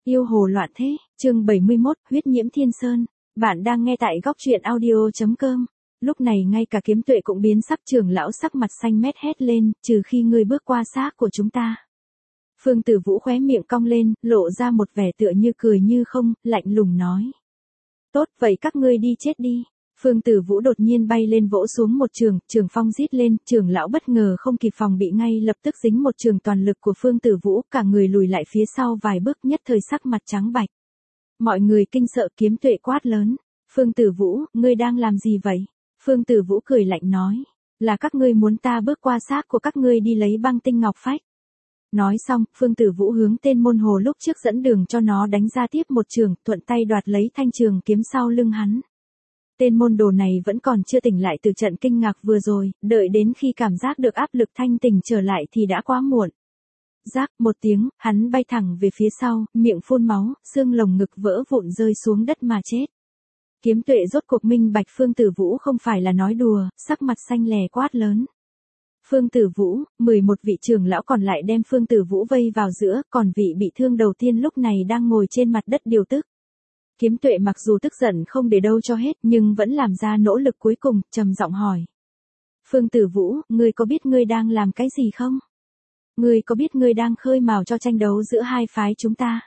Yêu hồ loạn thế, chương 71, huyết nhiễm thiên sơn. Bạn đang nghe tại góc truyện audio.com. Lúc này ngay cả Kiếm Tuệ cũng biến sắc, trưởng lão sắc mặt xanh mét hét lên, trừ khi ngươi bước qua xác của chúng ta. Phương Tử Vũ khóe miệng cong lên, lộ ra một vẻ tựa như cười như không, lạnh lùng nói. Tốt, vậy các ngươi đi chết đi. Phương Tử Vũ đột nhiên bay lên vỗ xuống một trường, trường phong rít lên, trưởng lão bất ngờ không kịp phòng bị ngay lập tức dính một trường toàn lực của Phương Tử Vũ, cả người lùi lại phía sau vài bước, nhất thời sắc mặt trắng bạch. Mọi người kinh sợ. Kiếm Tuệ quát lớn. Phương Tử Vũ, ngươi đang làm gì vậy? Phương Tử Vũ cười lạnh nói. Là các ngươi muốn ta bước qua xác của các ngươi đi lấy băng tinh ngọc phách. Nói xong, Phương Tử Vũ hướng tên môn hồ lúc trước dẫn đường cho nó đánh ra tiếp một trường, thuận tay đoạt lấy thanh trường kiếm sau lưng hắn. Tên môn đồ này vẫn còn chưa tỉnh lại từ trận kinh ngạc vừa rồi, đợi đến khi cảm giác được áp lực thanh tỉnh trở lại thì đã quá muộn. Rác một tiếng, hắn bay thẳng về phía sau, miệng phun máu, xương lồng ngực vỡ vụn rơi xuống đất mà chết. Kiếm Tuệ rốt cuộc minh bạch Phương Tử Vũ không phải là nói đùa, sắc mặt xanh lè quát lớn. Phương Tử Vũ, 11 vị trưởng lão còn lại đem Phương Tử Vũ vây vào giữa, còn vị bị thương đầu tiên lúc này đang ngồi trên mặt đất điều tức. Kiếm Tuệ mặc dù tức giận không để đâu cho hết nhưng vẫn làm ra nỗ lực cuối cùng, trầm giọng hỏi. Phương Tử Vũ, ngươi có biết ngươi đang làm cái gì không? Ngươi có biết ngươi đang khơi mào cho tranh đấu giữa hai phái chúng ta?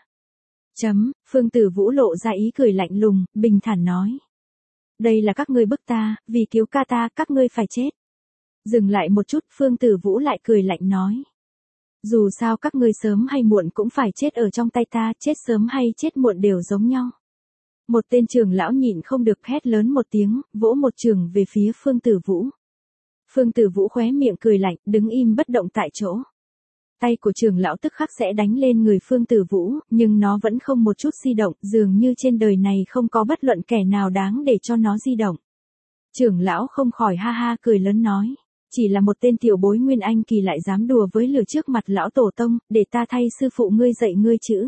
Phương Tử Vũ lộ ra ý cười lạnh lùng, bình thản nói. Đây là các ngươi bức ta, vì cứu ca ta, các ngươi phải chết. Dừng lại một chút, Phương Tử Vũ lại cười lạnh nói. Dù sao các ngươi sớm hay muộn cũng phải chết ở trong tay ta, chết sớm hay chết muộn đều giống nhau. Một tên trưởng lão nhịn không được hét lớn một tiếng, vỗ một trường về phía Phương Tử Vũ. Phương Tử Vũ khóe miệng cười lạnh, đứng im bất động tại chỗ. Tay của trưởng lão tức khắc sẽ đánh lên người Phương Tử Vũ, nhưng nó vẫn không một chút di động, dường như trên đời này không có bất luận kẻ nào đáng để cho nó di động. Trưởng lão không khỏi ha ha cười lớn nói. Chỉ là một tên tiểu bối Nguyên Anh kỳ lại dám đùa với lửa trước mặt lão tổ tông, để ta thay sư phụ ngươi dạy ngươi chữ.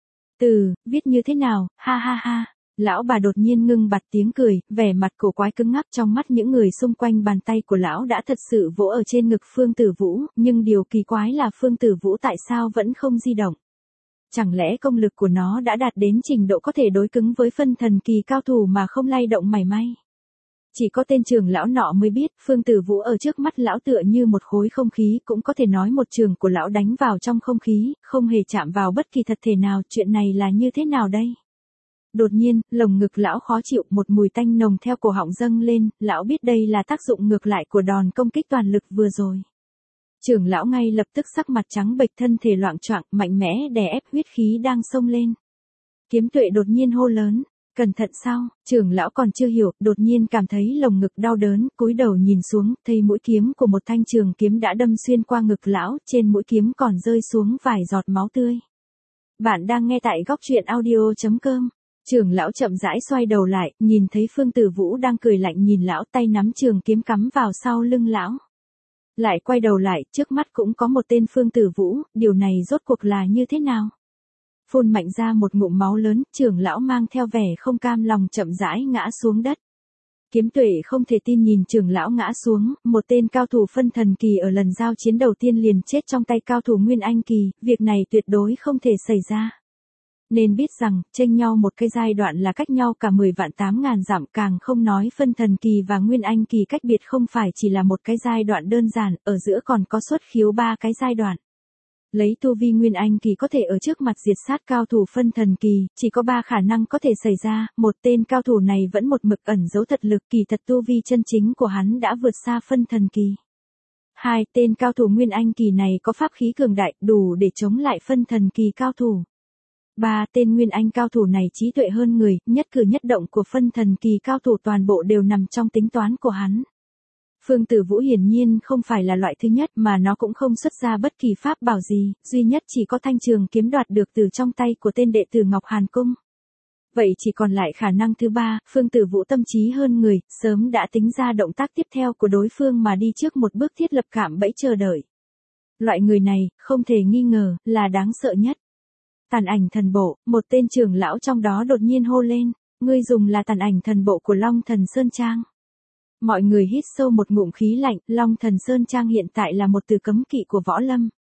Viết như thế nào, ha ha ha. Lão bà đột nhiên ngưng bặt tiếng cười, vẻ mặt cổ quái cứng ngắc trong mắt những người xung quanh. Bàn tay của lão đã thật sự vỗ ở trên ngực Phương Tử Vũ, nhưng điều kỳ quái là Phương Tử Vũ tại sao vẫn không di động. Chẳng lẽ công lực của nó đã đạt đến trình độ có thể đối cứng với phân thần kỳ cao thủ mà không lay động mảy may. Chỉ có tên trưởng lão nọ mới biết, Phương Tử Vũ ở trước mắt lão tựa như một khối không khí, cũng có thể nói một trường của lão đánh vào trong không khí, không hề chạm vào bất kỳ thật thể nào. Chuyện này là như thế nào đây? Đột nhiên, lồng ngực lão khó chịu, một mùi tanh nồng theo cổ họng dâng lên, lão biết đây là tác dụng ngược lại của đòn công kích toàn lực vừa rồi. Trưởng lão ngay lập tức sắc mặt trắng bệch, thân thể loạng choạng, mạnh mẽ đè ép huyết khí đang xông lên. Kiếm Tuệ đột nhiên hô lớn, cẩn thận sao? Trưởng lão còn chưa hiểu, đột nhiên cảm thấy lồng ngực đau đớn, cúi đầu nhìn xuống, thấy mũi kiếm của một thanh trường kiếm đã đâm xuyên qua ngực lão, trên mũi kiếm còn rơi xuống vài giọt máu tươi. Bạn đang nghe tại góc truyện audio.com. Trưởng lão chậm rãi xoay đầu lại, nhìn thấy Phương Tử Vũ đang cười lạnh nhìn lão, tay nắm trường kiếm cắm vào sau lưng lão. Lại quay đầu lại, trước mắt cũng có một tên Phương Tử Vũ, điều này rốt cuộc là như thế nào? Phun mạnh ra một ngụm máu lớn, trưởng lão mang theo vẻ không cam lòng chậm rãi ngã xuống đất. Kiếm Tuệ không thể tin nhìn trưởng lão ngã xuống, một tên cao thủ phân thần kỳ ở lần giao chiến đầu tiên liền chết trong tay cao thủ Nguyên Anh kỳ, việc này tuyệt đối không thể xảy ra. Nên biết rằng, chênh nhau một cái giai đoạn là cách nhau cả 10 vạn 8 ngàn dặm, càng không nói phân thần kỳ và Nguyên Anh kỳ cách biệt không phải chỉ là một cái giai đoạn đơn giản, ở giữa còn có xuất khiếu 3 cái giai đoạn. Lấy tu vi Nguyên Anh kỳ có thể ở trước mặt diệt sát cao thủ phân thần kỳ, chỉ có 3 khả năng có thể xảy ra, một tên cao thủ này vẫn một mực ẩn giấu thật lực, kỳ thật tu vi chân chính của hắn đã vượt xa phân thần kỳ. 2. Tên cao thủ Nguyên Anh kỳ này có pháp khí cường đại, đủ để chống lại phân thần kỳ cao thủ. 3. Tên Nguyên Anh cao thủ này trí tuệ hơn người, nhất cử nhất động của phân thần kỳ cao thủ toàn bộ đều nằm trong tính toán của hắn. Phương Tử Vũ hiển nhiên không phải là loại thứ nhất, mà nó cũng không xuất ra bất kỳ pháp bảo gì, duy nhất chỉ có thanh trường kiếm đoạt được từ trong tay của tên đệ tử Ngọc Hàn Cung. Vậy chỉ còn lại khả năng thứ 3, Phương Tử Vũ tâm trí hơn người, sớm đã tính ra động tác tiếp theo của đối phương mà đi trước một bước thiết lập cạm bẫy chờ đợi. Loại người này, không thể nghi ngờ, là đáng sợ nhất. Tàn ảnh thần bộ, một tên trưởng lão trong đó đột nhiên hô lên, ngươi dùng là tàn ảnh thần bộ của Long Thần Sơn Trang. Mọi người hít sâu một ngụm khí lạnh, Long Thần Sơn Trang hiện tại là một từ cấm kỵ của võ lâm.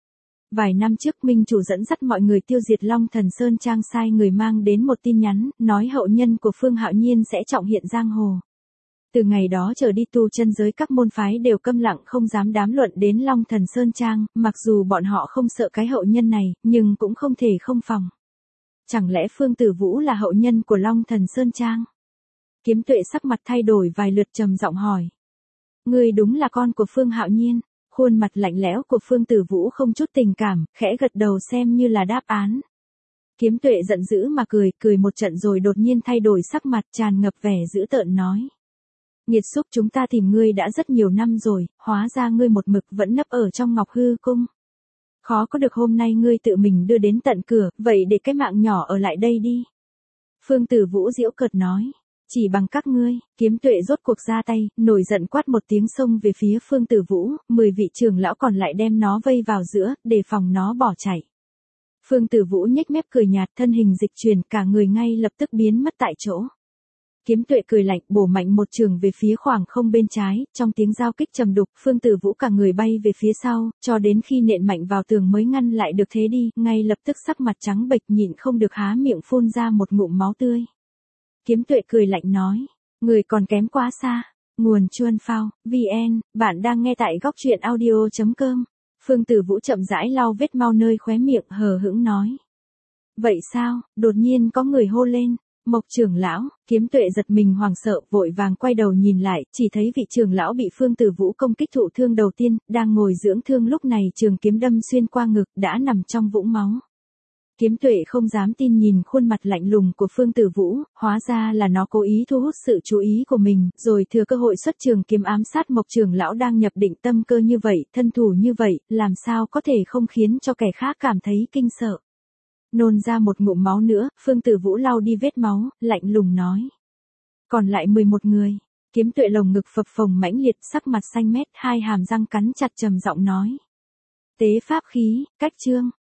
Vài năm trước Minh Chủ dẫn dắt mọi người tiêu diệt Long Thần Sơn Trang, sai người mang đến một tin nhắn, nói hậu nhân của Phương Hạo Nhiên sẽ trọng hiện giang hồ. Từ ngày đó trở đi tu chân giới các môn phái đều câm lặng không dám đám luận đến Long Thần Sơn Trang, mặc dù bọn họ không sợ cái hậu nhân này, nhưng cũng không thể không phòng. Chẳng lẽ Phương Tử Vũ là hậu nhân của Long Thần Sơn Trang? Kiếm Tuệ sắc mặt thay đổi vài lượt trầm giọng hỏi. Ngươi đúng là con của Phương Hạo Nhiên. Khuôn mặt lạnh lẽo của Phương Tử Vũ không chút tình cảm, khẽ gật đầu xem như là đáp án. Kiếm Tuệ giận dữ mà cười một trận rồi đột nhiên thay đổi sắc mặt, tràn ngập vẻ dữ tợn nói. Nghiệt xúc, chúng ta tìm ngươi đã rất nhiều năm rồi, hóa ra ngươi một mực vẫn nấp ở trong Ngọc Hư Cung. Khó có được hôm nay ngươi tự mình đưa đến tận cửa, vậy để cái mạng nhỏ ở lại đây đi. Phương Tử Vũ giễu cợt nói. Chỉ bằng các ngươi. Kiếm Tuệ rốt cuộc ra tay, nổi giận quát một tiếng xông về phía Phương Tử Vũ, 10 vị trưởng lão còn lại đem nó vây vào giữa, để phòng nó bỏ chạy. Phương Tử Vũ nhếch mép cười nhạt, thân hình dịch chuyển, cả người ngay lập tức biến mất tại chỗ. Kiếm Tuệ cười lạnh, bổ mạnh một trường về phía khoảng không bên trái, trong tiếng giao kích trầm đục, Phương Tử Vũ cả người bay về phía sau, cho đến khi nện mạnh vào tường mới ngăn lại được thế đi, ngay lập tức sắc mặt trắng bệch, nhịn không được há miệng phun ra một ngụm máu tươi. Kiếm Tuệ cười lạnh nói, người còn kém quá xa. Nguồn Chuan Phao, VN, bạn đang nghe tại góc truyện audio.com. Phương Tử Vũ chậm rãi lau vết mau nơi khóe miệng, hờ hững nói. Vậy sao? Đột nhiên có người hô lên. Mộc trưởng lão. Kiếm Tuệ giật mình hoảng sợ, vội vàng quay đầu nhìn lại, chỉ thấy vị trưởng lão bị Phương Tử Vũ công kích thụ thương đầu tiên, đang ngồi dưỡng thương, lúc này trường kiếm đâm xuyên qua ngực, đã nằm trong vũng máu. Kiếm Tuệ không dám tin nhìn khuôn mặt lạnh lùng của Phương Tử Vũ, hóa ra là nó cố ý thu hút sự chú ý của mình, rồi thừa cơ hội xuất trường kiếm ám sát Mộc trưởng lão đang nhập định tâm cơ như vậy, thân thủ như vậy, làm sao có thể không khiến cho kẻ khác cảm thấy kinh sợ. Nôn ra một ngụm máu nữa, Phương Tử Vũ lau đi vết máu, lạnh lùng nói. Còn lại 11 người. Kiếm Tuệ lồng ngực phập phồng mãnh liệt, sắc mặt xanh mét, hai hàm răng cắn chặt, trầm giọng nói. Tế pháp khí, cách chương.